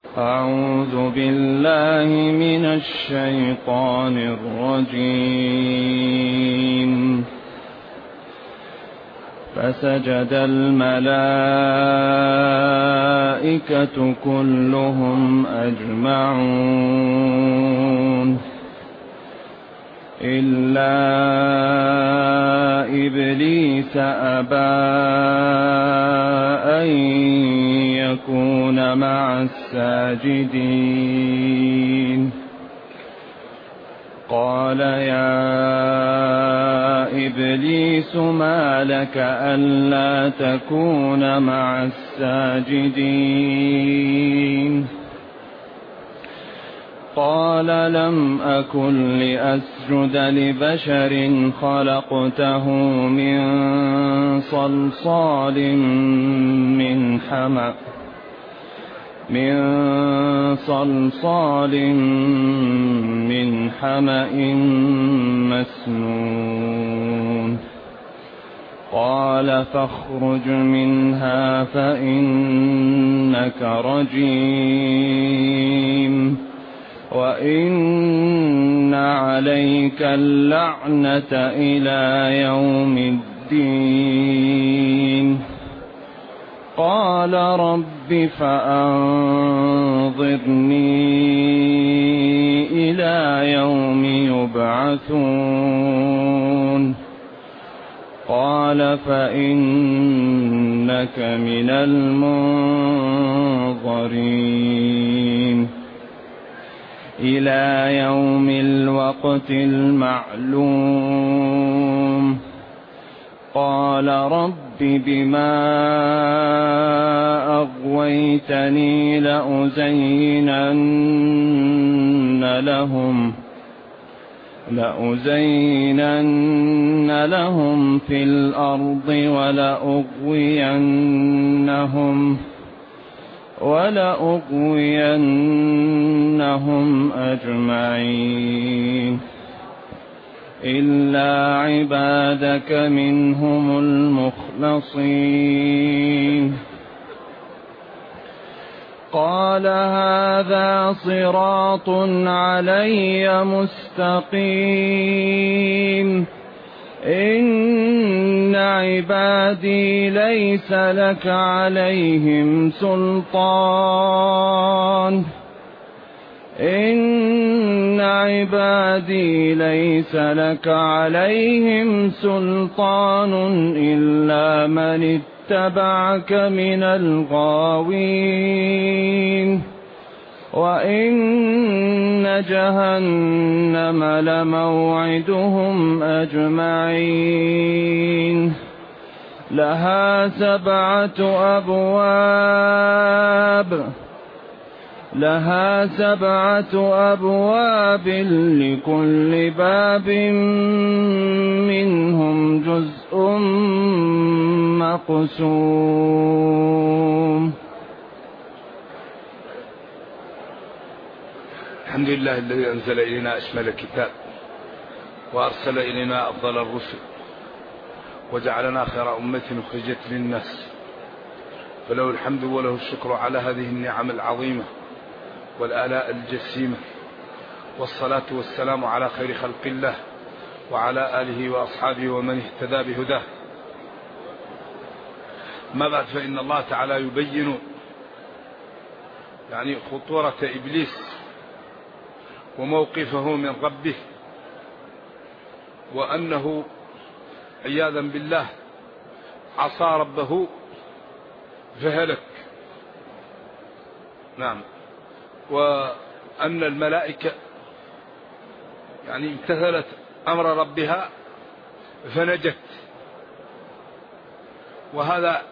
أعوذ بالله من الشيطان الرجيم. فسجد الملائكة كلهم أجمعون إلا إبليس أبى أن يكون مع الساجدين. قال يا إبليس ما لك ألا تكون مع الساجدين؟ قال لم أكن لأسجد لبشر خلقته من صلصال من حمأ مسنون. قال فاخرج منها فإنك رجيم وإن عليك اللعنة إلى يوم الدين. قال رب فأنظرني إلى يوم يبعثون. قال فإنك من المنظرين إلى يوم الوقت المعلوم. قال رب بما أغويتني لأزينن لهم في الأرض ولأغوينهم أجمعين إلا عبادك منهم المخلصين. قال هذا صراط علي مستقيم. إن عبادي ليس لك عليهم سلطان إلا من اتبعك من الغاوين. وإن جهنم لموعدهم أجمعين. لها 7 أبواب لكل باب منهم جزء مقسوم. الحمد لله الذي أنزل إلينا أشمل الكتاب وأرسل إلينا أفضل الرسل وجعلنا خير أمة أخرجت للناس، فله الحمد وله الشكر على هذه النعم العظيمة والآلاء الجسيمة، والصلاة والسلام على خير خلق الله وعلى آله وأصحابه ومن اهتدى بهداه. ما بعد، فإن الله تعالى يبين خطورة إبليس وموقفه من ربه، وأنه عياذا بالله عصى ربه فهلك. نعم. وأن الملائكة امتثلت أمر ربها فنجت، وهذا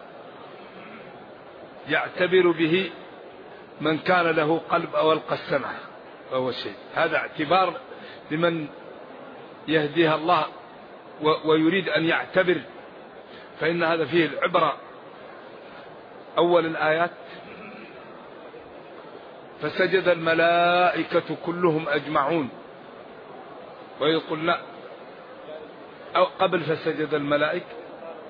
يعتبر به من كان له قلب أو ألقى السمع فهو شيء. هذا اعتبار لمن يهديها الله ويريد أن يعتبر، فإن هذا فيه العبرة. أول الآيات فسجد الملائكة كلهم أجمعون، وإذ قلنا أو قبل فسجد الملائكة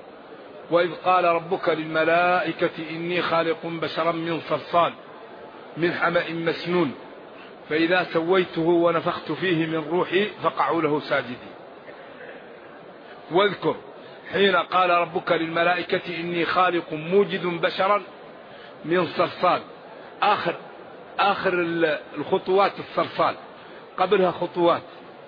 وإذ قال ربك للملائكة إني خالق بشرا من صلصال من حمأ مسنون فإذا سويته ونفخت فيه من روحي فقعوا له ساجدين. واذكر حين قال ربك للملائكة إني خالق موجد بشرا من صلصال. آخر الخطوات الصلصال، قبلها خطوات.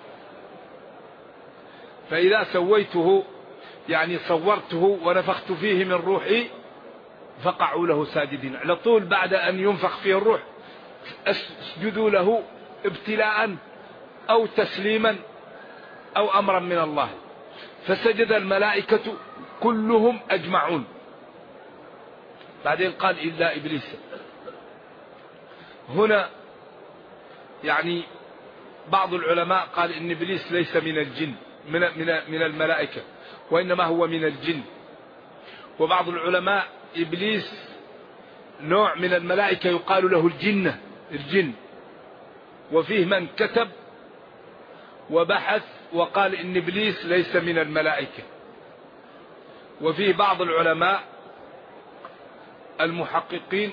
فإذا سويته يعني صورته ونفخت فيه من روحي فقعوا له ساجدين. على طول بعد أن ينفخ فيه الروح اسجدوا له ابتلاء أو تسليما أو أمرا من الله. فسجد الملائكة كلهم أجمعون. بعدين قال إلا إبليس. هنا يعني بعض العلماء قال إن إبليس ليس من الجن من الملائكة، وإنما هو من الجن. وبعض العلماء إبليس نوع من الملائكة يقال له الجن. وفيه من كتب وبحث وقال إن إبليس ليس من الملائكة. وفيه بعض العلماء المحققين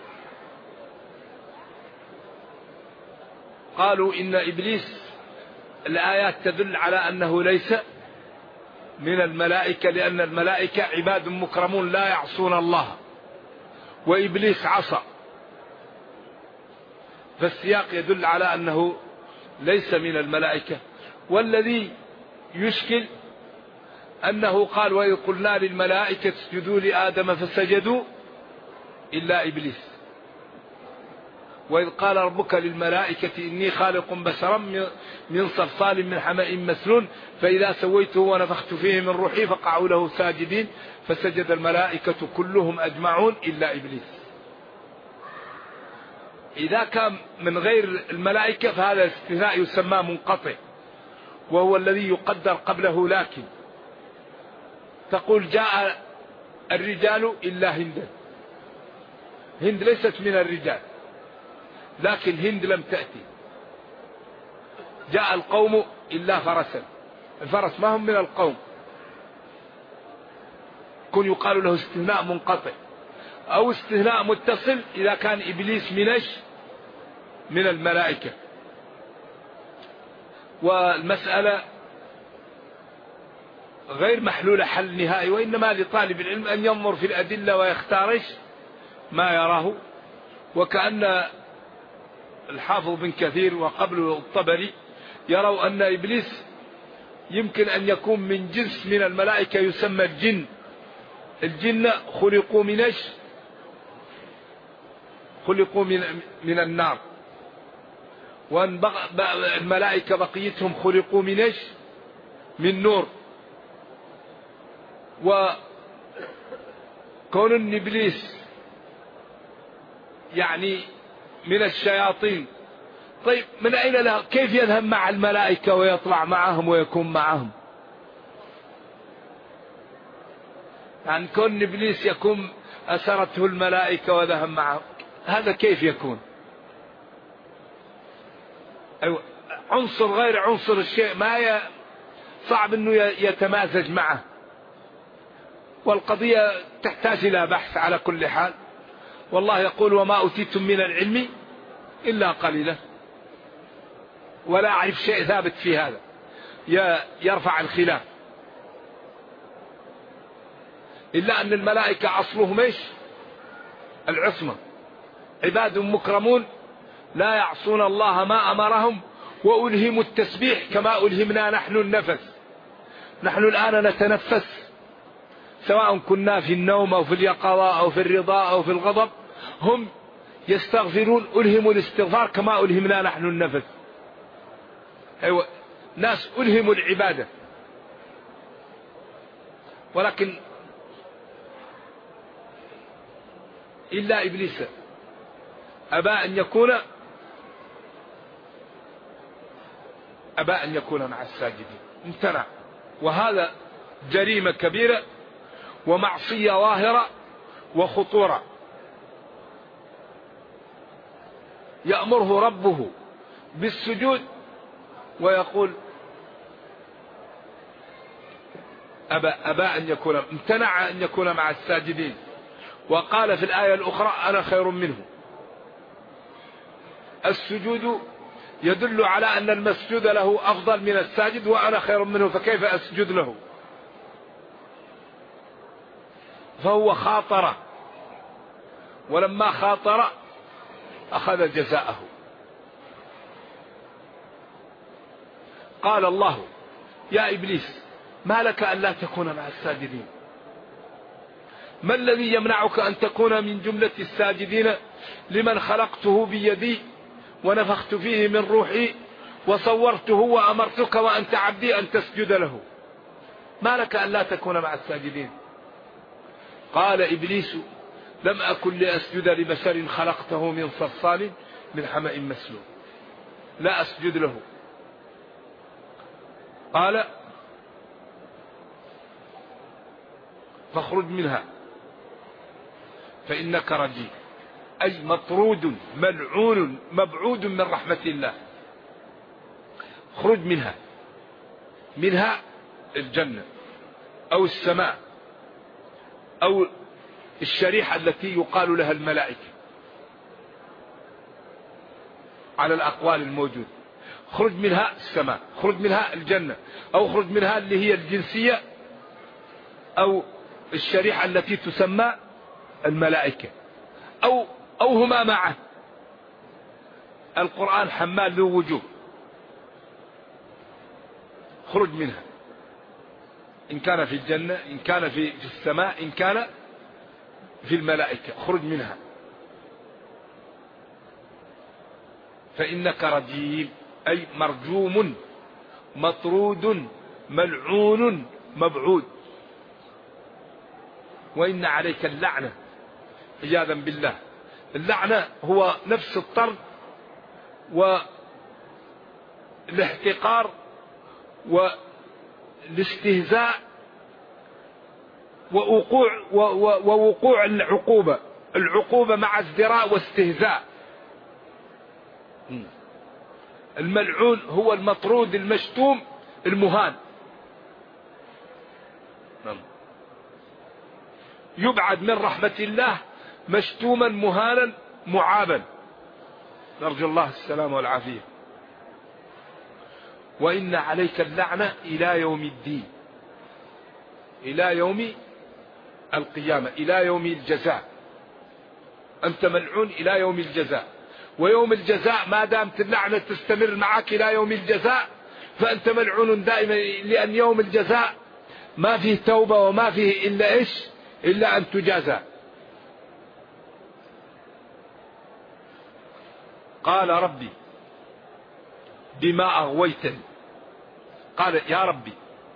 قالوا إن إبليس الآيات تدل على أنه ليس من الملائكة، لأن الملائكة عباد مكرمون لا يعصون الله، وإبليس عصى، فالسياق يدل على أنه ليس من الملائكة. والذي يشكل أنه قال وإذ قلنا للملائكة اسجدوا لآدم فسجدوا إلا إبليس. وإذ قال ربك للملائكة إني خالق بشرا من صلصال من حمأ مسنون فإذا سويته ونفخت فيه من روحي فقعوا له ساجدين فسجد الملائكة كلهم أجمعون إلا إبليس. إذا كان من غير الملائكة فهذا الاستثناء يسمى منقطع، وهو الذي يقدر قبله. لكن تقول جاء الرجال إلا هند ليست من الرجال، لكن هند لم تأتي. جاء القوم إلا فرسا، الفرس ما هم من القوم، كن يقال له استثناء منقطع أو استثناء متصل إذا كان إبليس من الملائكة. والمسألة غير محلولة حل نهائي، وإنما لطالب العلم أن ينظر في الأدلة ويختارش ما يراه. وكأن الحافظ بن كثير وقبله الطبري يروا أن إبليس يمكن أن يكون من جنس من الملائكة يسمى الجن خلقوا خلقوا من النار، وأن الملائكة بقيتهم خلقوا من نور. وكون أن إبليس يعني من الشياطين، طيب من أين له؟ كيف يذهب مع الملائكة ويطلع معهم ويكون معهم؟ يعني كون إبليس يكون أسرته الملائكة وذهب معهم، هذا كيف يكون؟ أيوة، عنصر غير عنصر الشيء ما صعب أنه يتمازج معه. والقضية تحتاج إلى بحث على كل حال. والله يقول وما أوتيتم من العلم إلا قليلا. ولا أعرف شيء ثابت في هذا يرفع الخلاف، إلا أن الملائكة أصلهم إيش؟ العصمة، عباد مكرمون لا يعصون الله ما أمرهم، وألهموا التسبيح كما ألهمنا نحن النفس. نحن الآن نتنفس سواء كنا في النوم أو في اليقظة أو في الرضا أو في الغضب، هم يستغفرون، ألهموا الاستغفار كما ألهمنا نحن النفس. أيوة، ناس ألهموا العبادة. ولكن إلا إبليس أبى أن يكون مع الساجدين، امتنع. وهذا جريمة كبيرة ومعصية ظاهرة وخطورة. يأمره ربه بالسجود ويقول أبى أن يكون، امتنع أن يكون مع الساجدين. وقال في الآية الأخرى أنا خير منه. السجود يدل على أن المسجود له أفضل من الساجد وأنا خير منه، فكيف أسجد له؟ فهو خاطر، ولما خاطر أخذ جزاءه. قال الله: يا إبليس ما لك ألا تكون مع الساجدين؟ ما الذي يمنعك أن تكون من جملة الساجدين لمن خلقته بيدي ونفخت فيه من روحي وصورته وأمرتك وأنت عبدي أن تسجد له؟ ما لك ألا تكون مع الساجدين؟ قال إبليس: لم أكن لأسجد لبشر خلقته من صلصال من حمأ مسنون، لا أسجد له. قال: فاخرج منها فإنك رجيم، أي مطرود ملعون مبعود من رحمة الله. خرج منها، منها الجنة أو السماء أو الشريحة التي يقال لها الملائكة على الأقوال الموجودة. خرج منها السماء، خرج منها الجنة، أو خرج منها اللي هي الجنسية أو الشريحة التي تسمى الملائكة، أو هما معا. القرآن حمال ذو وجوه. خرج منها، إن كان في الجنة، إن كان في السماء، إن كان في الملائكة. خرج منها فإنك رجيم، أي مرجوم مطرود ملعون مبعود. وإن عليك اللعنة عياذا بالله. اللعنة هو نفس الطرد والاحتقار والاستهزاء ووقوع العقوبة مع ازدراء واستهزاء. الملعون هو المطرود المشتوم المهان، يبعد من رحمة الله مشتوما مهانا معابا، نرجو الله السلام والعافية. وإن عليك اللعنة إلى يوم الدين، إلى يوم القيامة، إلى يوم الجزاء. أنت ملعون إلى يوم الجزاء، ويوم الجزاء ما دامت اللعنة تستمر معك إلى يوم الجزاء فأنت ملعون دائما، لأن يوم الجزاء ما فيه توبة وما فيه إلا إيش؟ إلا أن تجازى. قال: ربي بما أغويتني. قال: يا ربي.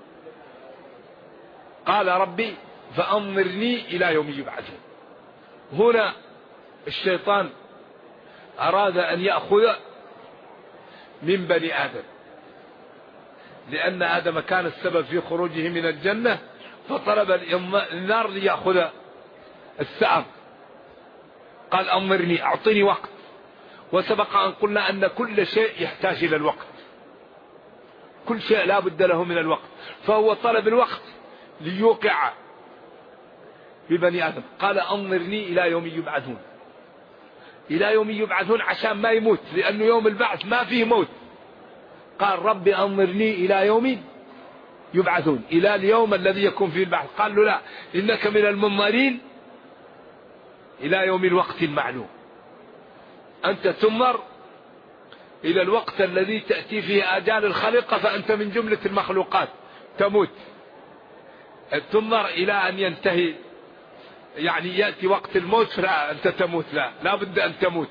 قال: ربي فأنظرني إلى يوم يبعثون. هنا الشيطان أراد أن يأخذ من بني آدم، لأن آدم كان السبب في خروجه من الجنة، فطلب النار ليأخذ الثأر. قال: أنظرني، أعطني وقت. وسبق أن قلنا أن كل شيء يحتاج إلى الوقت، كل شيء لا بد له من الوقت، فهو طلب الوقت ليوقع ببني آدم. قال: أنظرني إلى يوم يبعثون. إلى يوم يبعثون عشان ما يموت، لأنه يوم البعث ما فيه موت. قال: ربي أنظرني إلى يوم يبعثون، إلى اليوم الذي يكون فيه البعث. قال له: لا، إنك من المنظرين إلى يوم الوقت المعلوم. أنت تنظر إلى الوقت الذي تأتي فيه آجال الخليقة، فأنت من جملة المخلوقات تموت. تنظر إلى أن ينتهي، يعني يأتي وقت الموت فلا أنت تموت، لا بد أن تموت.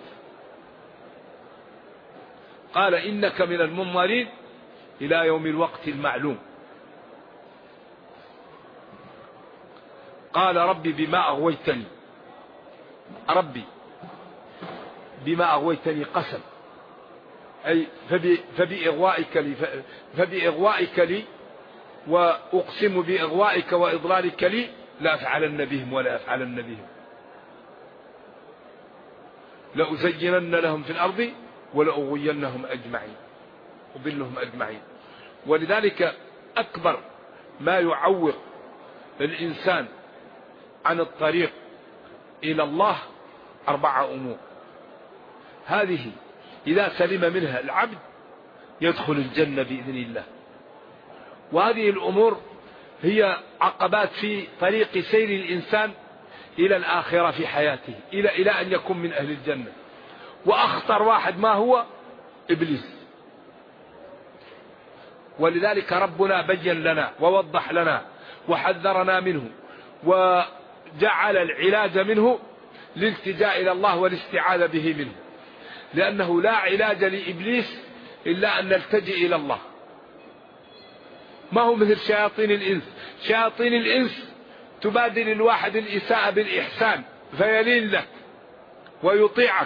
قال: إنك من المنظرين إلى يوم الوقت المعلوم. قال: ربي بما أغويتني. ربي بما أغويتني قسم، أي فبإغوائك لي وأقسم بإغوائك وإضلالك لي لا أفعلن بهم ولا أفعلن بهم، لأزينن لهم في الأرض ولأغوينهم أجمعين، أضلهم أجمعين. ولذلك أكبر ما يعوق الإنسان عن الطريق إلى الله 4 أمور. هذه إذا سلم منها العبد يدخل الجنة بإذن الله. وهذه الأمور هي عقبات في طريق سير الإنسان إلى الآخرة في حياته، إلى أن يكون من أهل الجنة. وأخطر واحد ما هو؟ إبليس. ولذلك ربنا بين لنا ووضح لنا وحذرنا منه، وجعل العلاج منه الالتجاء إلى الله والاستعاذة به منه، لأنه لا علاج لإبليس إلا أن نلتجئ إلى الله. ما هو مثل شياطين الإنس. شياطين الإنس تبادل الواحد الإساءة بالإحسان فيلين لك ويطيعك.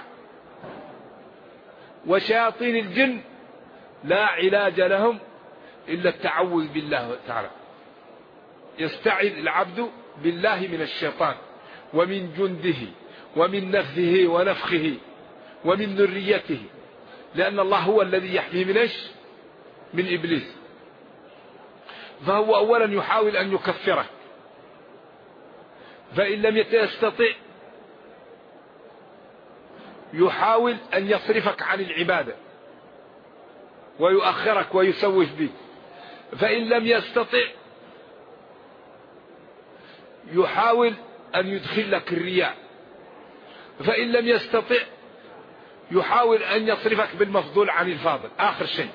وشياطين الجن لا علاج لهم إلا التعوذ بالله تعالى. يستعذ العبد بالله من الشيطان ومن جنده ومن نفثه ونفخه ومن ذريته، لأن الله هو الذي يحمي من إيش؟ من إبليس. فهو أولا يحاول أن يكفره، فإن لم يستطع يحاول أن يصرفك عن العبادة ويؤخرك ويسوف بك، فإن لم يستطع يحاول أن يدخل لك الرياء، فإن لم يستطع يحاول أن يصرفك بالمفضول عن الفاضل. آخر شيء،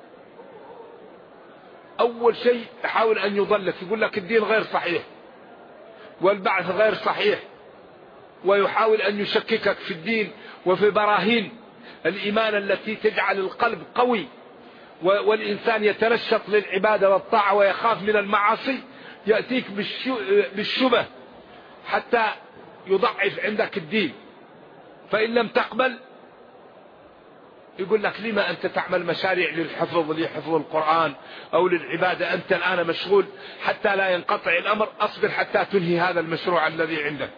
أول شيء يحاول أن يضلك، يقول لك الدين غير صحيح والبعث غير صحيح، ويحاول أن يشككك في الدين وفي براهين الإيمان التي تجعل القلب قوي والإنسان يتنشط للعبادة والطاعة ويخاف من المعاصي. يأتيك بالشبه حتى يضعف عندك الدين، فإن لم تقبل يقول لك لما أنت تعمل مشاريع لحفظ القرآن أو للعبادة، أنت الآن مشغول حتى لا ينقطع الأمر، أصبر حتى تنهي هذا المشروع الذي عندك.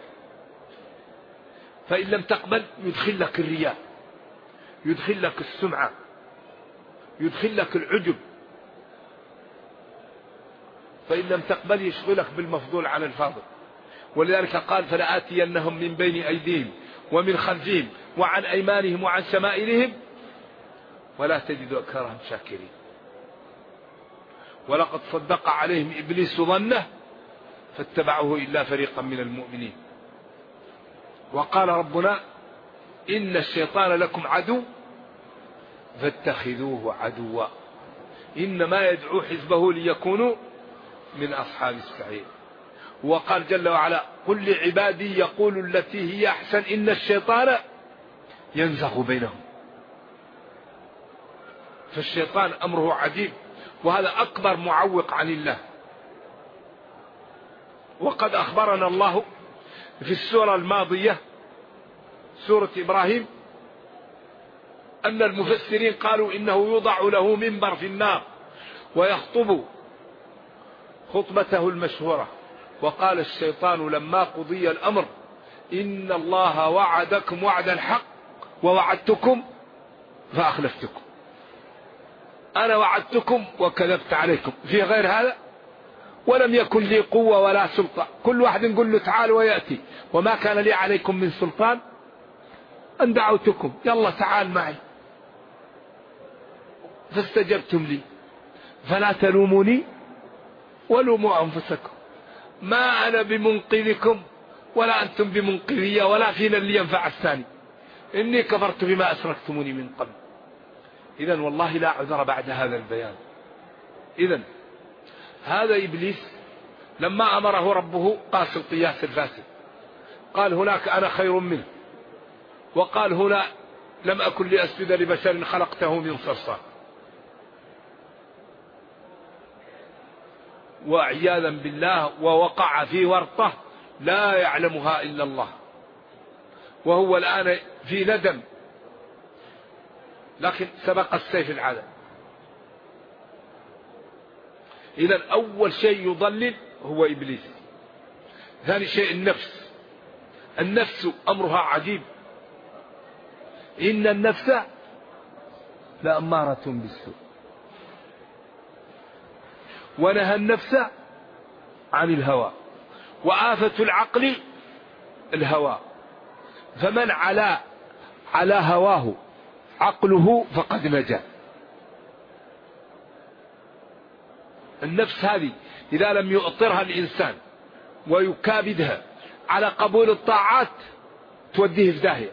فإن لم تقبل يدخل لك الرياء، يدخل لك السمعة، يدخل لك العجب. فإن لم تقبل يشغلك بالمفضول عن الفاضل. ولذلك قال فلآتينهم من بين أيديهم ومن خلفهم وعن أيمانهم وعن شمائلهم ولا تجد أكثرهم شاكرين. ولقد صدق عليهم إبليس ظنه فاتبعه إلا فريقا من المؤمنين. وقال ربنا إن الشيطان لكم عدو فاتخذوه عدوا إنما يدعو حزبه ليكونوا من أصحاب السعير. وقال جل وعلا قل لعبادي يقولوا التي هي أحسن إن الشيطان ينزغ بينهم. فالشيطان أمره عجيب، وهذا أكبر معوق عن الله. وقد أخبرنا الله في السورة الماضية سورة إبراهيم أن المفسرين قالوا إنه يوضع له منبر في النار ويخطب خطبته المشهورة. وقال الشيطان لما قضي الأمر إن الله وعدكم وعد الحق ووعدتكم فأخلفتكم. أنا وعدتكم وكذبت عليكم، في غير هذا ولم يكن لي قوة ولا سلطة. كل واحد نقول له تعال ويأتي، وما كان لي عليكم من سلطان أن دعوتكم يلا تعال معي فاستجبتم لي فلا تلوموني ولوموا أنفسكم ما أنا بمنقذكم ولا أنتم بمنقذية ولا فينا اللي ينفع الثاني إني كفرت بما أشركتموني من قبل. إذن والله لا عذر بعد هذا البيان. إذن هذا إبليس لما أمره ربه قاس القياس الفاسد، قال هناك أنا خير منه، وقال هنا لم أكن لأسجد لبشر خلقته من صلصال. وعياذا بالله ووقع في ورطة لا يعلمها إلا الله، وهو الآن في ندم، لكن سبق السيف العذاب. إذن أول شيء يضلل هو إبليس. ثاني شيء النفس. النفس أمرها عجيب، إن النفس لأمارة بالسوء، ونهى النفس عن الهوى، وآفة العقل الهوى. فمن على هواه عقله فقد نجا. النفس هذه إذا لم يؤطرها الإنسان ويكابدها على قبول الطاعات توديه في داهية.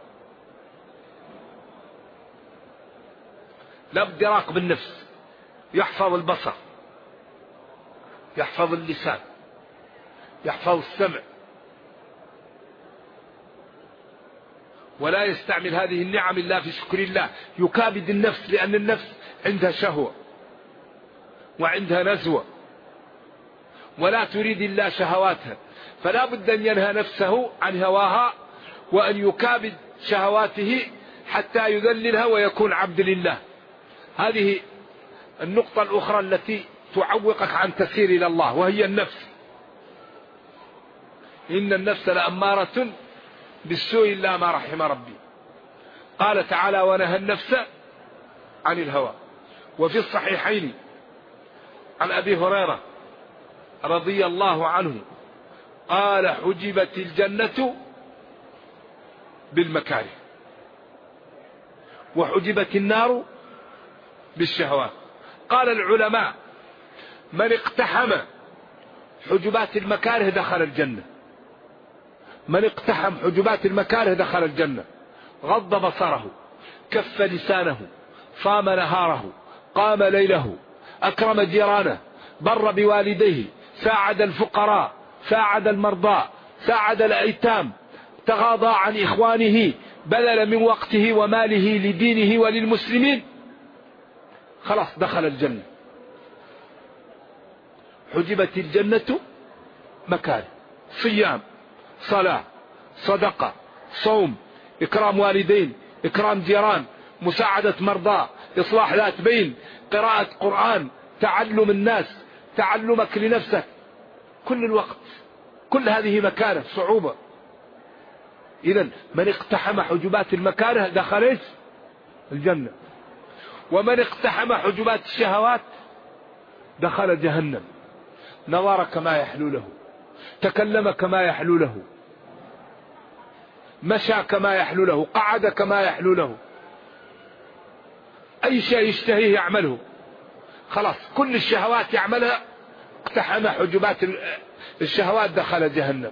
لابد يراقب النفس، يحفظ البصر، يحفظ اللسان، يحفظ السمع، ولا يستعمل هذه النعم إلا في شكر الله. يكابد النفس، لأن النفس عندها شهوة وعندها نزوة ولا تريد إلا شهواتها، فلا بد أن ينهى نفسه عن هواها وأن يكابد شهواته حتى يذللها ويكون عبد لله. هذه النقطة الأخرى التي تعوقك عن تسير إلى الله، وهي النفس. إن النفس لأمارة بالسوء إلا ما رحم ربي. قال تعالى: ونهى النفس عن الهوى. وفي الصحيحين عن أبي هريرة رضي الله عنه قال: حجبت الجنة بالمكاره وحجبت النار بالشهوات. قال العلماء: من اقتحم حجبات المكاره دخل الجنة. من اقتحم حجبات المكاره دخل الجنة. غض بصره، كف لسانه، صام نهاره، قام ليله، أكرم جيرانه، بر بوالديه، ساعد الفقراء، ساعد المرضى، ساعد الأيتام، تغاضى عن إخوانه، بذل من وقته وماله لدينه وللمسلمين، خلاص دخل الجنة. حجبت الجنة مكاره: صيام، صلاة، صدقة، صوم، إكرام والدين، إكرام جيران، مساعدة مرضى، إصلاح ذات بين، قراءة قرآن، تعلم الناس، تعلمك لنفسك كل الوقت. كل هذه مكاره، صعوبة. إذن من اقتحم حجبات المكاره دخل الجنة. ومن اقتحم حجبات الشهوات دخل جهنم. نظر كما يحلو له، تكلم كما يحلو له، مشى كما يحلو له، قعد كما يحلو له، أي شيء يشتهيه يعمله، خلاص كل الشهوات يعملها. اقتحم حجبات الشهوات دخل جهنم.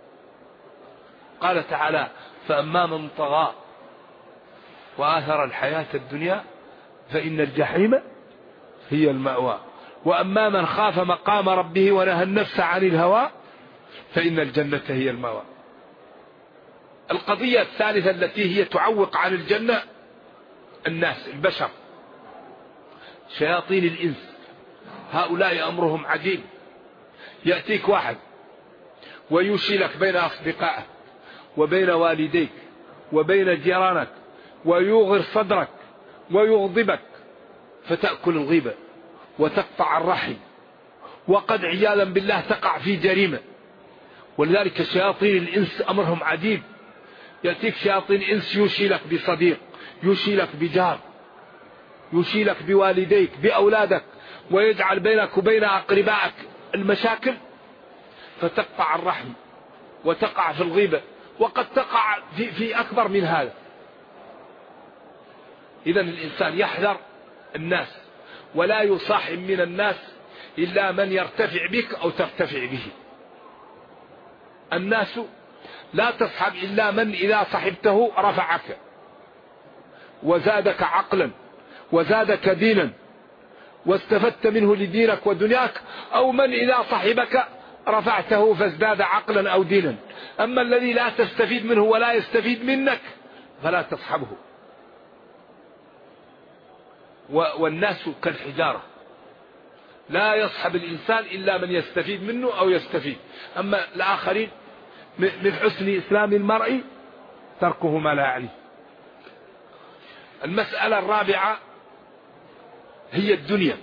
قال تعالى: فأما من طغى وآثر الحياة الدنيا فإن الجحيم هي المأوى، وأما من خاف مقام ربه ونهى النفس عن الهوى فإن الجنة هي المأوى. القضية الثالثة التي هي تعوق عن الجنة الناس، البشر، شياطين الإنس. هؤلاء أمرهم عجيب. يأتيك واحد ويوشي لك بين أصدقائك وبين والديك وبين جيرانك ويوغر صدرك ويغضبك، فتأكل الغيبة وتقطع الرحم، وقد عياذا بالله تقع في جريمة. ولذلك شياطين الإنس أمرهم عجيب. يأتيك شياطين إنس يوشي لك بصديق، يوشي لك بجار، يوشي لك بوالديك، بأولادك، ويجعل بينك وبين أقربائك المشاكل، فتقطع الرحم وتقع في الغيبة، وقد تقع في أكبر من هذا. إذن الإنسان يحذر الناس، ولا يصاحب من الناس إلا من يرتفع بك أو ترتفع به. الناس لا تصحب إلا من إذا صحبته رفعك وزادك عقلا وزادك دينا واستفدت منه لدينك ودنياك، أو من إذا صحبك رفعته فازداد عقلا أو دينا. أما الذي لا تستفيد منه ولا يستفيد منك فلا تصحبه. والناس كالحجارة، لا يصحب الإنسان إلا من يستفيد منه أو يستفيد. أما الآخرين من حسن إسلام المرء تركه ما لا يعنيه. المسألة الرابعة هي الدنيا.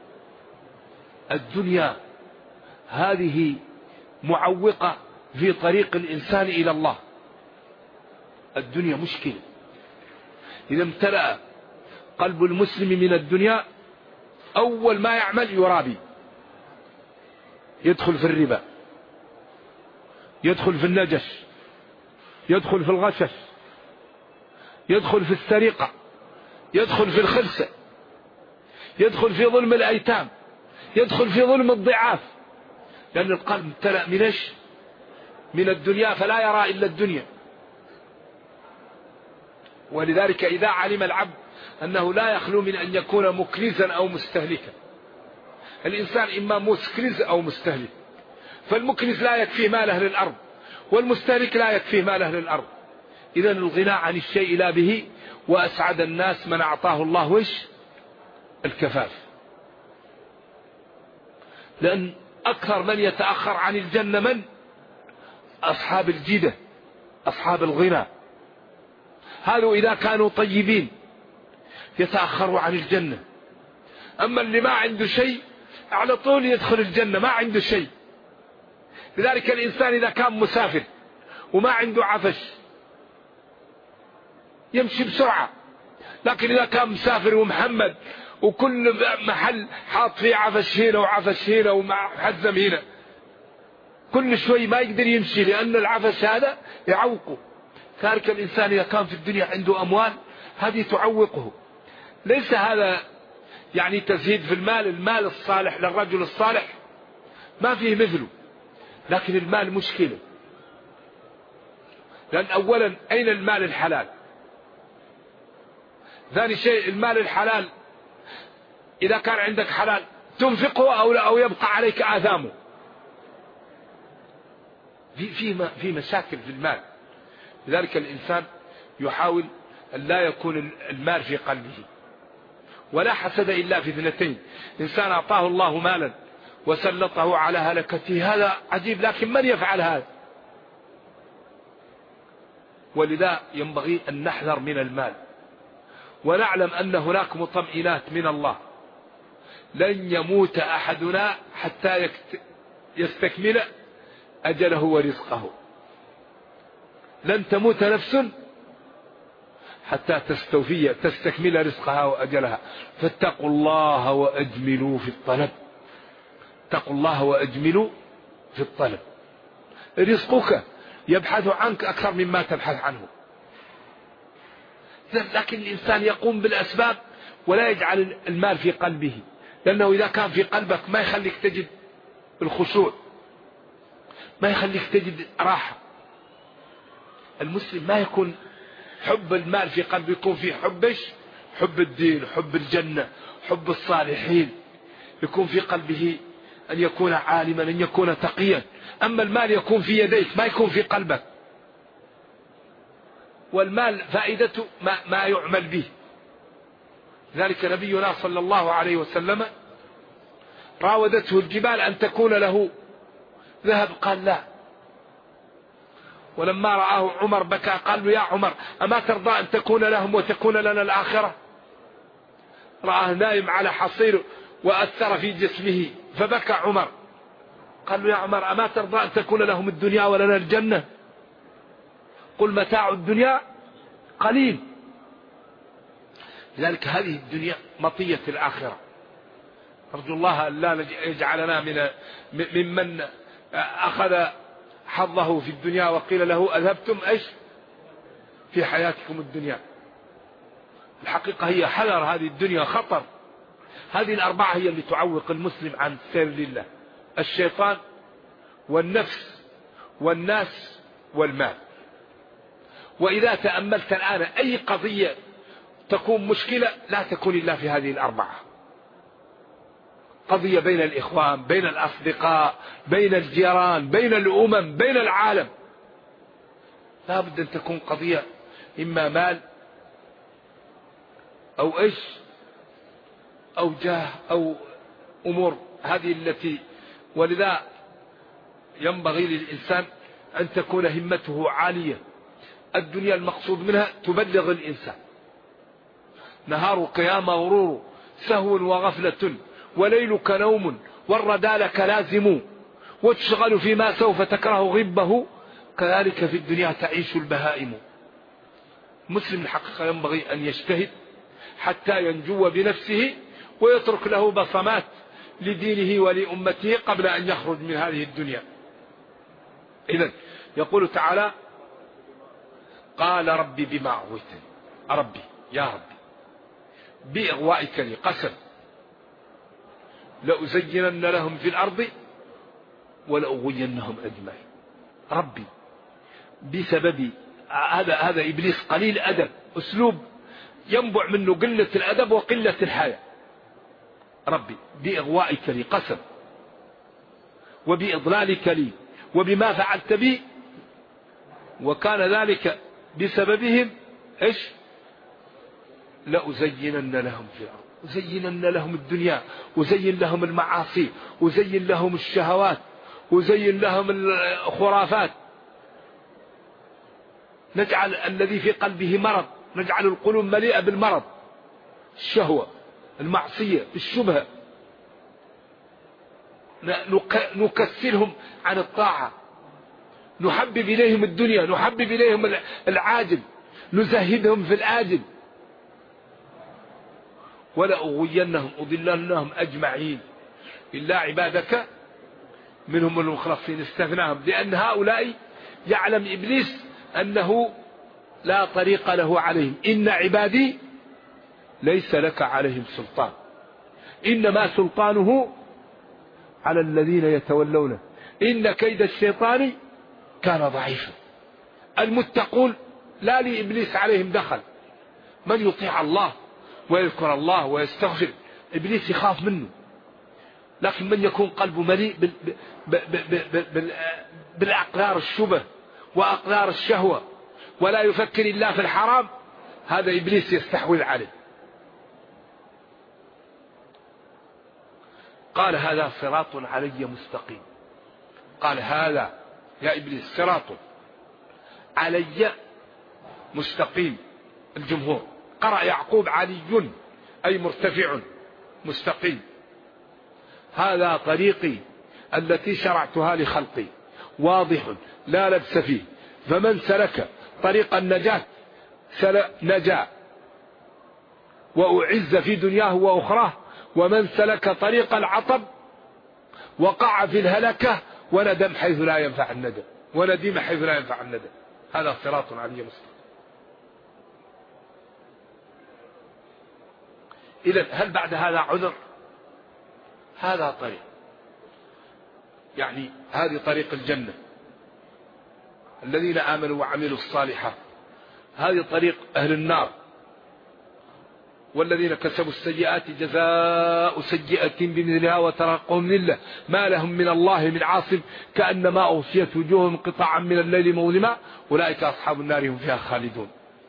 الدنيا هذه معوقة في طريق الإنسان إلى الله. الدنيا مشكلة. إذا امتلأ قلب المسلم من الدنيا، أول ما يعمل يرابي، يدخل في الربا، يدخل في النجش، يدخل في الغشش، يدخل في السرقة، يدخل في الخلسة، يدخل في ظلم الأيتام، يدخل في ظلم الضعاف، لأن القلب امتلأ من ايش؟ من الدنيا، فلا يرى إلا الدنيا. ولذلك إذا علم العبد أنه لا يخلو من أن يكون مكنزا أو مستهلكا. الإنسان إما مكنز أو مستهلك، فالمكنز لا يكفيه ماله للأرض، والمستهلك لا يكفيه ماله للأرض. إذن الغناء عن الشيء لا به، وأسعد الناس من أعطاه الله وش؟ الكفاف. لأن أكثر من يتأخر عن الجنة من؟ أصحاب الجدة، أصحاب الغنى. هذا إذا كانوا طيبين يتأخروا عن الجنة. أما اللي ما عنده شيء على طول يدخل الجنة، ما عنده شيء. لذلك الإنسان إذا كان مسافر وما عنده عفش يمشي بسرعة، لكن إذا كان مسافر ومحمد وكل محل حاط فيه عفش هنا وعفش هنا ومحزم هنا، كل شوي ما يقدر يمشي، لأن العفش هذا يعوقه. كذلك الإنسان إذا كان في الدنيا عنده أموال هذه تعوقه. ليس هذا يعني تزهيد في المال. المال الصالح للرجل الصالح ما فيه مثله، لكن المال مشكلة. لأن أولا أين المال الحلال؟ ثاني شيء المال الحلال إذا كان عندك حلال تنفقه أو يبقى عليك آثامه. في مشاكل في المال. لذلك الإنسان يحاول أن لا يكون المال في قلبه. ولا حسد إلا في اثنتين: إنسان أعطاه الله مالا وسلطه على هلكته، هذا عجيب، لكن من يفعل هذا؟ ولذا ينبغي أن نحذر من المال، ونعلم أن هناك مطمئنات من الله. لن يموت أحدنا حتى يستكمل أجله ورزقه. لن تموت نفس حتى تستكمل رزقها وأجلها. فاتقوا الله وأجملوا في الطلب. اتقوا الله وأجملوا في الطلب. رزقك يبحث عنك أكثر مما تبحث عنه. لكن الإنسان يقوم بالأسباب ولا يجعل المال في قلبه، لأنه إذا كان في قلبك ما يخليك تجد الخشوع، ما يخليك تجد راحة. المسلم ما يكون حب المال في قلبه، يكون فيه حب الدين، حب الجنة، حب الصالحين. يكون في قلبه أن يكون عالما، أن يكون تقيا. أما المال يكون في يديك ما يكون في قلبك. والمال فائدته ما يعمل به. ذلك نبينا صلى الله عليه وسلم راودته الجبال أن تكون له ذهب، قال لا. ولما رآه عمر بكى، قال له: يا عمر أما ترضى أن تكون لهم وتكون لنا الآخرة؟ رآه نائم على حصير وأثر في جسمه فبكى عمر. قال له: يا عمر أما ترضى أن تكون لهم الدنيا ولنا الجنة؟ قل متاع الدنيا قليل. لذلك هذه الدنيا مطية الآخرة. أرجو الله أن لا يجعلنا ممن أخذ حظه في الدنيا وقيل له: أذهبتم إيش في حياتكم الدنيا. الحقيقة هي حذر، هذه الدنيا خطر. هذه الأربعة هي اللي تعوق المسلم عن سير لله: الشيطان والنفس والناس والمال. وإذا تأملت الآن أي قضية تكون مشكلة لا تكون إلا في هذه الأربعة. قضية بين الإخوان، بين الأصدقاء، بين الجيران، بين الأمم، بين العالم، لا بد أن تكون قضية إما مال أو إيش أو جاه أو أمور هذه التي. ولذا ينبغي للإنسان أن تكون همته عالية. الدنيا المقصود منها تبلغ الإنسان. نهارك يا مغرور سهو وغفلة، وليلك نوم والردى لك لازم، وتشغل فيما سوف تكره غبه، كذلك في الدنيا تعيش البهائم. مسلم الحقيقة ينبغي أن يجتهد حتى ينجو بنفسه ويترك له بصمات لدينه ولأمته قبل أن يخرج من هذه الدنيا. إذن يقول تعالى: قال ربي بما أغويتني. ربي يا ربي بإغوائك لي قسم لأزينن لهم في الأرض ولأغوينهم أجمعين. ربي بسبب هذا إبليس قليل أدب، أسلوب ينبع منه قلة الأدب وقلة الحياة. ربي بإغوائك لي قسم وبإضلالك لي وبما فعلت بي، وكان ذلك بسببهم إيش؟ لأزينن لهم في الأرض، أزينن لهم الدنيا، أزين لهم المعاصي، أزين لهم الشهوات، أزين لهم الخرافات، نجعل الذي في قلبه مرض، نجعل القلوب مليئة بالمرض، الشهوة، المعصية، الشبهة، نكسلهم عن الطاعة، نحبب إليهم الدنيا، نحبب إليهم العاجل، نزهدهم في الآجل. ولأغوينهم أضلنهم أجمعين إلا عبادك منهم المخلصين استثناهم، لأن هؤلاء يعلم إبليس أنه لا طريق له عليهم. إن عبادي ليس لك عليهم سلطان، إنما سلطانه على الذين يتولونه، إن كيد الشيطان كان ضعيفا. المتقون لا لإبليس عليهم دخل، من يطيع الله ويذكر الله ويستغفر إبليس يخاف منه، لكن من يكون قلبه مليء بالأقدار الشبه وأقدار الشهوة ولا يفكر إلا في الحرام، هذا إبليس يستحوذ عليه. قال هذا صراط علي مستقيم. قال هذا يا إبليس صراط علي مستقيم. الجمهور قرأ يعقوب علي أي مرتفع مستقيم. هذا طريقي التي شرعتها لخلقي واضح لا لبس فيه، فمن سلك طريق النجاة نجا وأعز في دنياه وأخراه، ومن سلك طريق العطب وقع في الهلكة وندم حيث لا ينفع الندم، وندم حيث لا ينفع الندم. هذا صراط علي مستقيم. إذن هل بعد هذا عذر؟ هذا طريق، يعني هذه طريق الجنة الذين آمنوا وعملوا الصالحات، هذه طريق أهل النار والذين كسبوا السيئات جزاء سيئة بمثلها وترقهم لله ما لهم من الله من عاصم كأنما أغشيت وجوههم قطعا من الليل مظلما أولئك أصحاب النار هم فيها خالدون.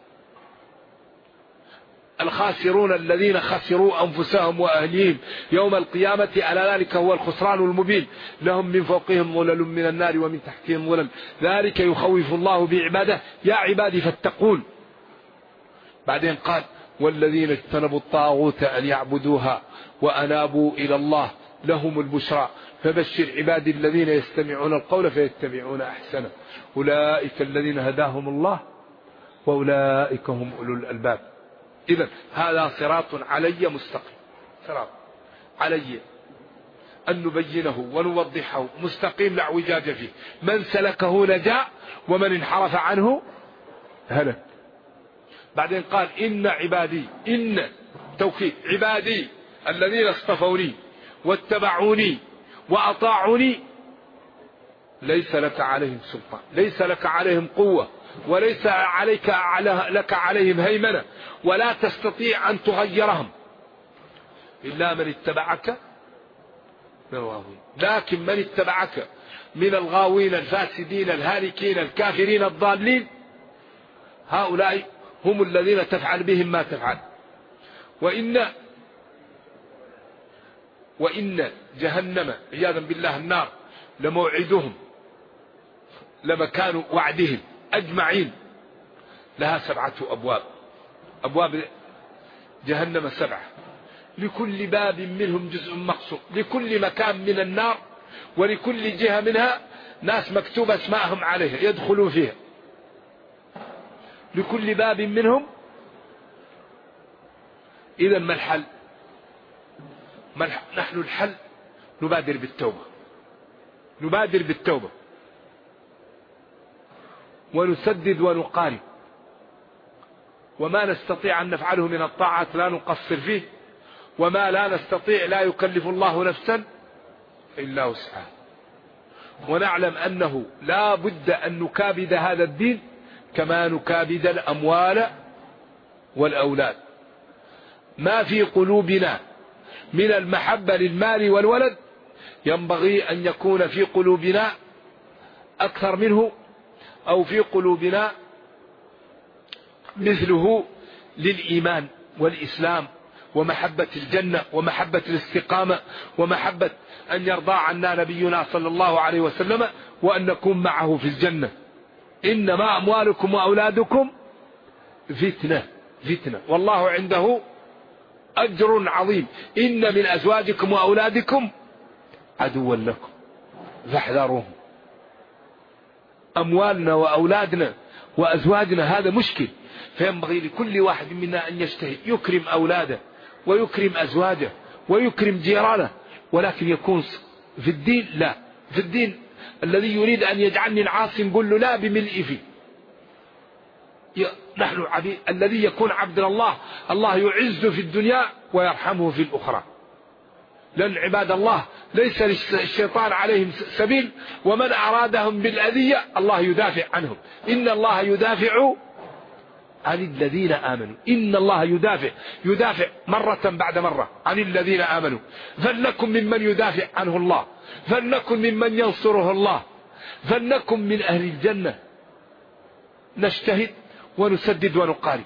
الخاسرون الذين خسروا أنفسهم وأهليهم يوم القيامة ألا ذلك هو الخسران المبين، لهم من فوقهم ظلل من النار ومن تحتهم ظلل ذلك يخوف الله بعباده يا عبادي فاتقون. بعدين قال والذين اجتنبوا الطاغوت أن يعبدوها وأنابوا إلى الله لهم البشرى فبشر عبادي الذين يستمعون القول فيتبعون أحسنه أولئك الذين هداهم الله وأولئك هم أولو الألباب. إذن هذا صراط علي مستقيم، صراط علي أن نبينه ونوضحه مستقيم لا اعوجاج فيه، من سلكه نجا ومن انحرف عنه هلك. بعدين قال إن عبادي، إن توكيد عبادي الذين اصطفوني واتبعوني وأطاعوني ليس لك عليهم سلطان، ليس لك عليهم قوة، وليس لك عليهم هيمنة، ولا تستطيع أن تغيرهم إلا من اتبعك من الغاوين. لكن من اتبعك من الغاوين الفاسدين الهالكين الكافرين الضالين هؤلاء هم الذين تفعل بهم ما تفعل. وإن جهنم عياذا بالله النار لموعدهم لمكان وعدهم أجمعين، لها 7 أبواب، أبواب جهنم 7، لكل باب منهم جزء مقصود، لكل مكان من النار ولكل جهة منها ناس مكتوب اسمائهم عليها يدخلون فيها، لكل باب منهم. إذا ما الحل؟ نحن الحل نبادر بالتوبة، نبادر بالتوبة ونسدد ونقارب. وما نستطيع أن نفعله من الطاعات لا نقصر فيه، وما لا نستطيع لا يكلف الله نفسا إلا وسعها. ونعلم أنه لا بد أن نكابد هذا الدين كما نكابد الأموال والأولاد. ما في قلوبنا من المحبة للمال والولد ينبغي أن يكون في قلوبنا أكثر منه، أو في قلوبنا مثله للإيمان والإسلام ومحبة الجنة ومحبة الاستقامة ومحبة أن يرضى عنا نبينا صلى الله عليه وسلم وأن نكون معه في الجنة. إنما أموالكم وأولادكم فتنة والله عنده أجر عظيم. إن من أزواجكم وأولادكم عدوا لكم فاحذروهم. أموالنا وأولادنا وأزواجنا هذا مشكل، فينبغي لكل واحد منا أن يجتهد يكرم أولاده ويكرم أزواجه ويكرم جيرانه، ولكن يكون في الدين لا. في الدين الذي يريد أن يجعلني العاصي نقول له لا بملء فيه. نحن عبيد. الذي يكون عبد الله الله يعز في الدنيا ويرحمه في الأخرى، لأن عباد الله ليس للشيطان عليهم سبيل، ومن أرادهم بالأذية الله يدافع عنهم. إن الله يدافع عن الذين آمنوا. إن الله يدافع مرة بعد مرة عن الذين آمنوا. فلنكن ممن يدافع عنه الله، فلنكن ممن ينصره الله، فلنكن من أهل الجنة. نجتهد ونسدد ونقارب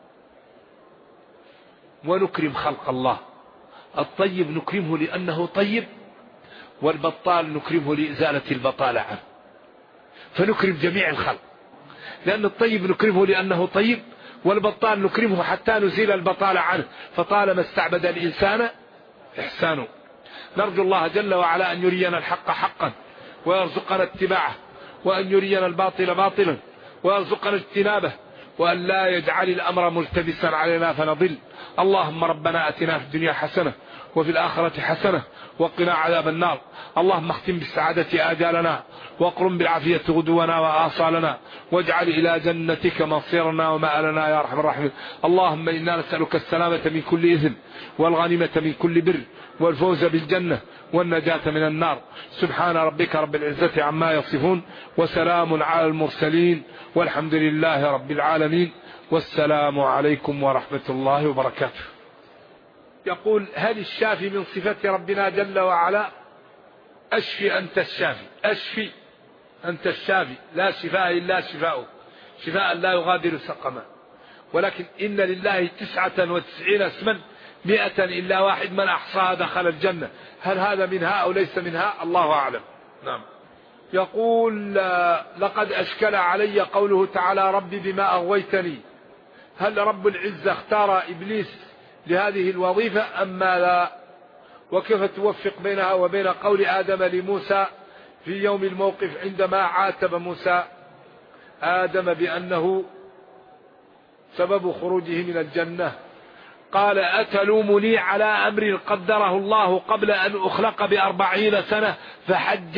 ونكرم خلق الله. الطيب نكرمه لأنه طيب، والبطال نكرمه لإزالة البطالة عنه. فنكرم جميع الخلق، لأن الطيب نكرمه لأنه طيب، والبطال نكرمه حتى نزيل البطالة عنه. فطالما استعبد الإنسان إحسانه. نرجو الله جل وعلا أن يرينا الحق حقا ويرزقنا اتباعه، وأن يرينا الباطل باطلا ويرزقنا اجتنابه، وأن لا يجعل الأمر ملتبسا علينا فنضل. اللهم ربنا أتنا في الدنيا حسنة وفي الآخرة حسنة وقنا عذاب النار. اللهم اختم بالسعادة آجالنا، واقرم بالعافية غدونا وآصالنا، واجعل إلى جنتك مصيرنا ومآلنا يا أرحم الراحمين. اللهم إنا نسألك السلامة من كل إثم، والغنيمة من كل بر، والفوز بالجنة، والنجاة من النار. سبحان ربك رب العزة عما يصفون، وسلام على المرسلين، والحمد لله رب العالمين، والسلام عليكم ورحمة الله وبركاته. يقول: هل الشافي من صفة ربنا جل وعلا؟ أشفي أنت الشافي، أشفي أنت الشافي، لا شفاء إلا شفاؤه، شفاء لا يغادر سقما. ولكن إن لله 99 اسما 100 إلا واحد من أحصاها دخل الجنة. هل هذا منها أو ليس منها؟ الله أعلم. نعم. يقول: لقد أشكل علي قوله تعالى: ربي بما أغويتني. هل رب العزة اختار إبليس لهذه الوظيفة أم لا؟ وكيف توفق بينها وبين قول آدم لموسى في يوم الموقف عندما عاتب موسى آدم بأنه سبب خروجه من الجنة؟ قال: أتلومني على أمر قدره الله قبل أن أخلق ب40 سنة فحج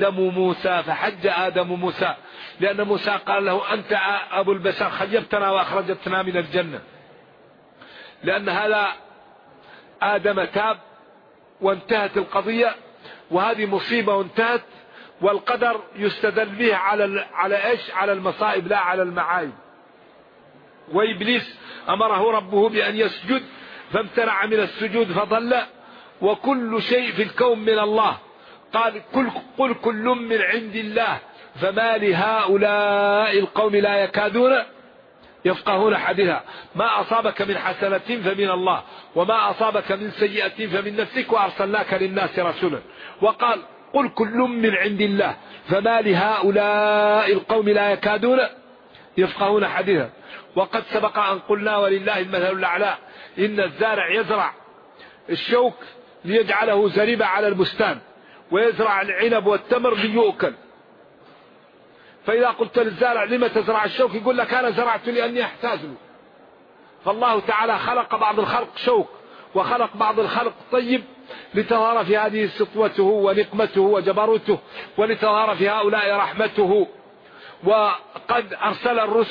آدم موسى، لأن موسى قال له: أنت أبو البشر، خيبتنا وأخرجتنا من الجنة. لأن هذا آدم تاب وانتهت القضية، وهذه مصيبة وانتهت. والقدر يستدل به على إيش؟ على المصائب لا على المعايب. وإبليس أمره ربه بأن يسجد فامتنع من السجود فضل. وكل شيء في الكون من الله. قال: قل كل من عند الله فما لهؤلاء القوم لا يكادون يفقهون حديثا. ما أصابك من حسنة فمن الله، وما أصابك من سيئة فمن نفسك، وأرسلناك للناس رسولا. وقال: قل كل من عند الله فما لهؤلاء القوم لا يكادون يفقهون حديثا. وقد سبق أن قلنا ولله المثل الأعلى: إن الزارع يزرع الشوك ليجعله زريبة على البستان، ويزرع العنب والتمر ليؤكل. فإذا قلت للزارع: لما تزرع الشوك؟ يقول لك: أنا زرعت لأني أحتاج له. فالله تعالى خلق بعض الخلق شوك، وخلق بعض الخلق طيب، لتظهر في هذه سطوته ونقمته وجبروته، ولتظهر في هؤلاء رحمته. وقد أرسل الرسل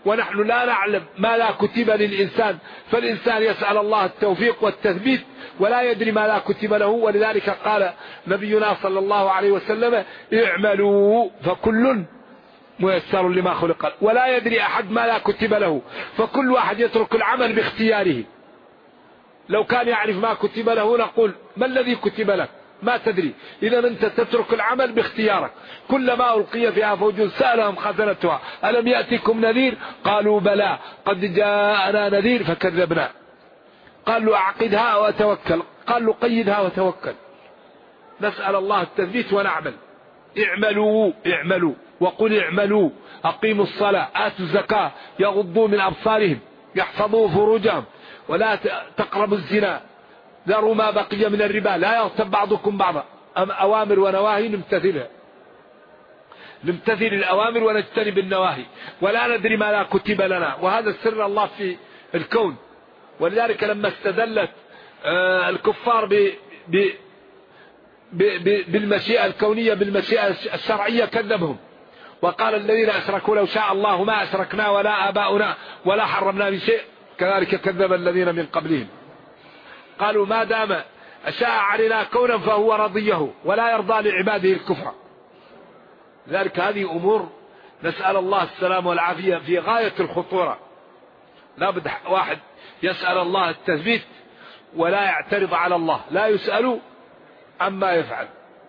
ونحن لا نعلم ما لا كتب للإنسان، فالإنسان يسأل الله التوفيق والتثبيت ولا يدري ما لا كتب له. ولذلك قال نبينا صلى الله عليه وسلم اعملوا فكل ميسر لما خلق، ولا يدري أحد ما لا كتب له، فكل واحد يترك العمل باختياره. لو كان يعرف ما كتب له نقول ما الذي كتب لك؟ ما تدري، إذا أنت تترك العمل باختيارك. كلما ألقي فيها فوج سألهم خزنتها ألم يأتكم نذير؟ قالوا بلى قد جاءنا نذير فكذبنا. قالوا أعقدها وتوكل، قالوا قيدها وتوكل. نسأل الله التثبيت ونعمل. اعملوا وقل اعملوا، أقيموا الصلاة، آتوا الزكاة، يغضوا من أبصارهم، يحفظوا فروجهم، ولا تقربوا الزنا، ذروا ما بقي من الربا، لا يغتب بعضكم بعضا. أوامر ونواهي نمتثلها، نمتثل الأوامر ونجتنب النواهي، ولا ندري ما لا كتب لنا. وهذا سر الله في الكون. ولذلك لما استدلت الكفار بالمشيئة الكونية بالمشيئة الشرعية كذبهم، وقال الذين أشركوا لو شاء الله ما أشركنا ولا آباؤنا ولا حرمنا من شيء، كذلك كذب الذين من قبلهم. قالوا ما دام أشاء علينا كونا فهو رضيه ولا يرضى لعباده الكفر. لذلك هذه أمور نسأل الله السلام والعافية في غاية الخطورة. لا بد واحد يسأل الله التثبيت ولا يعترض على الله، لا يسأل عما يفعل.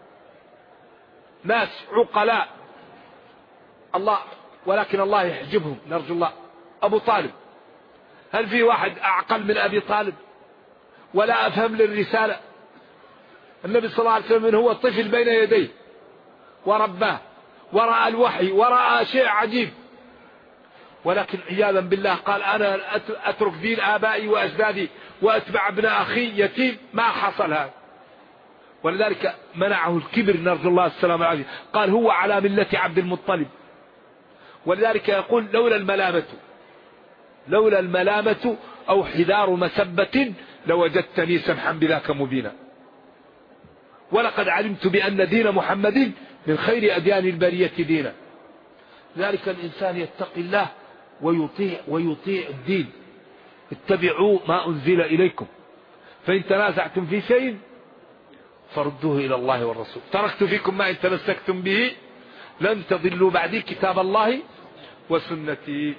ناس عقلاء الله ولكن الله يحجبهم، نرجو الله. أبو طالب، هل في واحد أعقل من أبي طالب ولا أفهم للرسالة؟ النبي صلى الله عليه وسلم هو طفل بين يديه ورباه ورأى الوحي ورأى شيء عجيب، ولكن عياذا بالله قال أنا أترك دين آبائي وأجدادي وأتبع ابن أخي يتيم. ما حصل هذا. ولذلك منعه الكبر، نرجو الله السلام عليه. قال هو على ملة عبد المطلب. ولذلك يقول لولا الملامة أو حذار مسبة لوجدتني سمحا بذاك مبينا. ولقد علمت بأن دين محمد من خير أديان البرية دينا. ذلك الإنسان يتقي الله ويطيع الدين. اتبعوا ما أنزل إليكم فإن تنازعتم في شيء فردوه إلى الله والرسول. تركت فيكم ما إن تمسكتم به لن تضلوا بعدي كتاب الله وسنتي.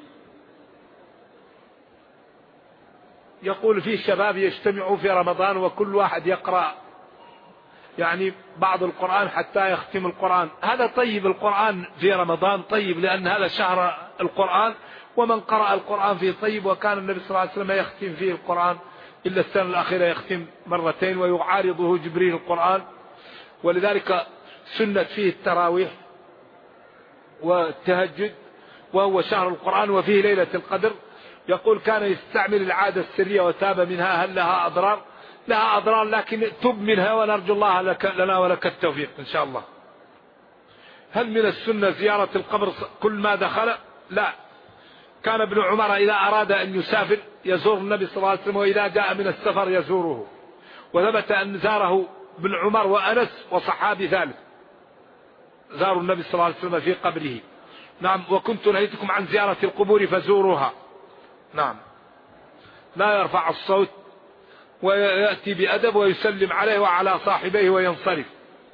يقول في شباب يجتمعوا في رمضان وكل واحد يقرأ يعني بعض القرآن حتى يختم القرآن. هذا طيب، القرآن في رمضان طيب لأن هذا شهر القرآن، ومن قرأ القرآن فيه طيب. وكان النبي صلى الله عليه وسلم يختم فيه القرآن إلا السنة الأخيرة يختم مرتين ويعارضه جبريل القرآن. ولذلك سنة فيه التراويح والتهجد، وهو شهر القرآن وفيه ليلة القدر. يقول كان يستعمل العادة السرية وتاب منها. هل لها أضرار؟ لها أضرار، لكن تب منها ونرجو الله لنا ولك التوفيق إن شاء الله. هل من السنة زيارة القبر كل ما دخل؟ لا. كان ابن عمر إذا أراد أن يسافر يزور النبي صلى الله عليه وسلم، وإذا جاء من السفر يزوره. وثبت أن زاره ابن عمر وأنس وصحابي ثالث زاروا النبي صلى الله عليه وسلم في قبره. نعم. وكنت نهيتكم عن زيارة القبور فزوروها. نعم. لا يرفع الصوت ويأتي بأدب ويسلم عليه وعلى صاحبيه وينصرف.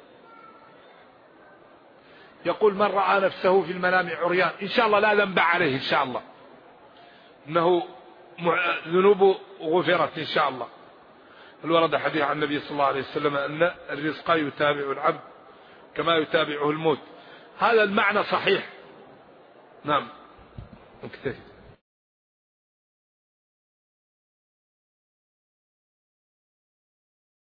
يقول من رأى نفسه في المنام عريان إن شاء الله لا ذنب عليه، إن شاء الله إنه ذنوبه غفرت إن شاء الله. الورد حديث عن النبي صلى الله عليه وسلم أن الرزق يتابع العبد كما يتابعه الموت. هذا المعنى صحيح. نعم.